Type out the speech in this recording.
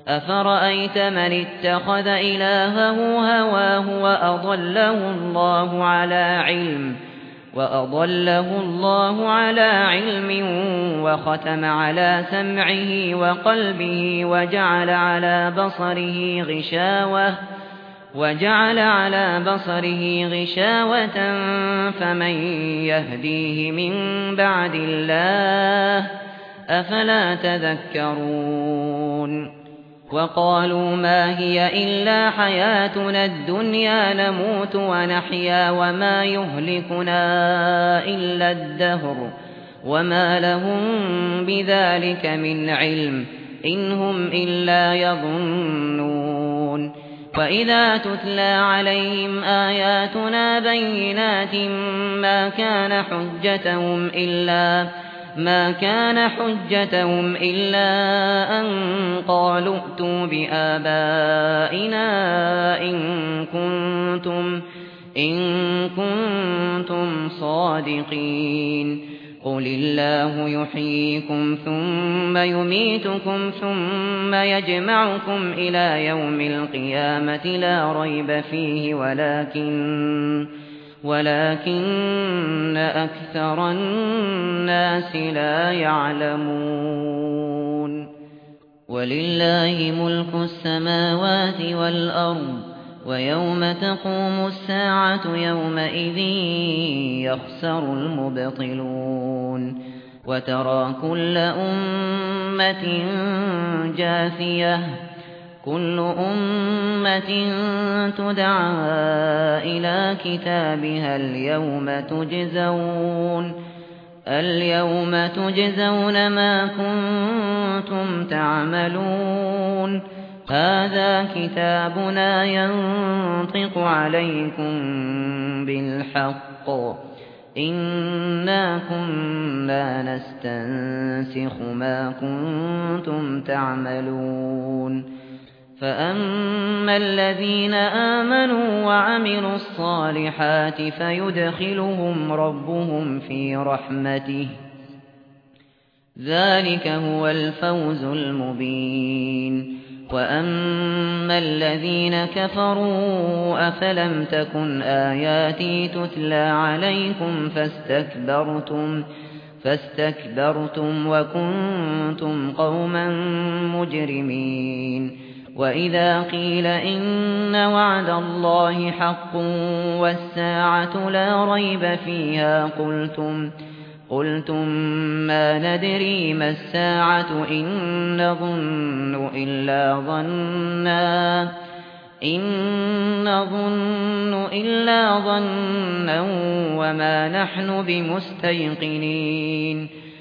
أفرأيت من اتخذ إلهه هواه وأضله الله على علم وختم على سمعه وقلبه وجعل على بصره غشاوة فمن يهديه من بعد الله أفلا تذكرون وقالوا ما هي إلا حياتنا الدنيا نموت ونحيا وما يهلكنا إلا الدهر وما لهم بذلك من علم إن هم إلا يظنون وإذا تتلى عليهم آياتنا بينات ما كان حجتهم إلا أن قالوا ائتوا بآبائنا إن كنتم صادقين قل الله يحييكم ثم يميتكم ثم يجمعكم إلى يوم القيامة لا ريب فيه ولكن أكثر الناس لا يعلمون ولله ملك السماوات والأرض ويوم تقوم الساعة يومئذ يخسر المبطلون وترى كل أمة جاثية كل أمة تدعى إلى كتابها اليوم تجزون ما كنتم تعملون هذا كتابنا ينطق عليكم بالحق إنا كنا نستنسخ ما كنتم تعملون فأما الذين آمنوا وعملوا الصالحات فيدخلهم ربهم في رحمته ذلك هو الفوز المبين وأما الذين كفروا أفلم تكن آياتي تتلى عليكم فاستكبرتم وكنتم قوما مجرمين وإذا قيل إن وعد الله حق والساعة لا ريب فيها قلتم ما ندري ما الساعة إن نظن إلا ظنا وما نحن بمستيقنين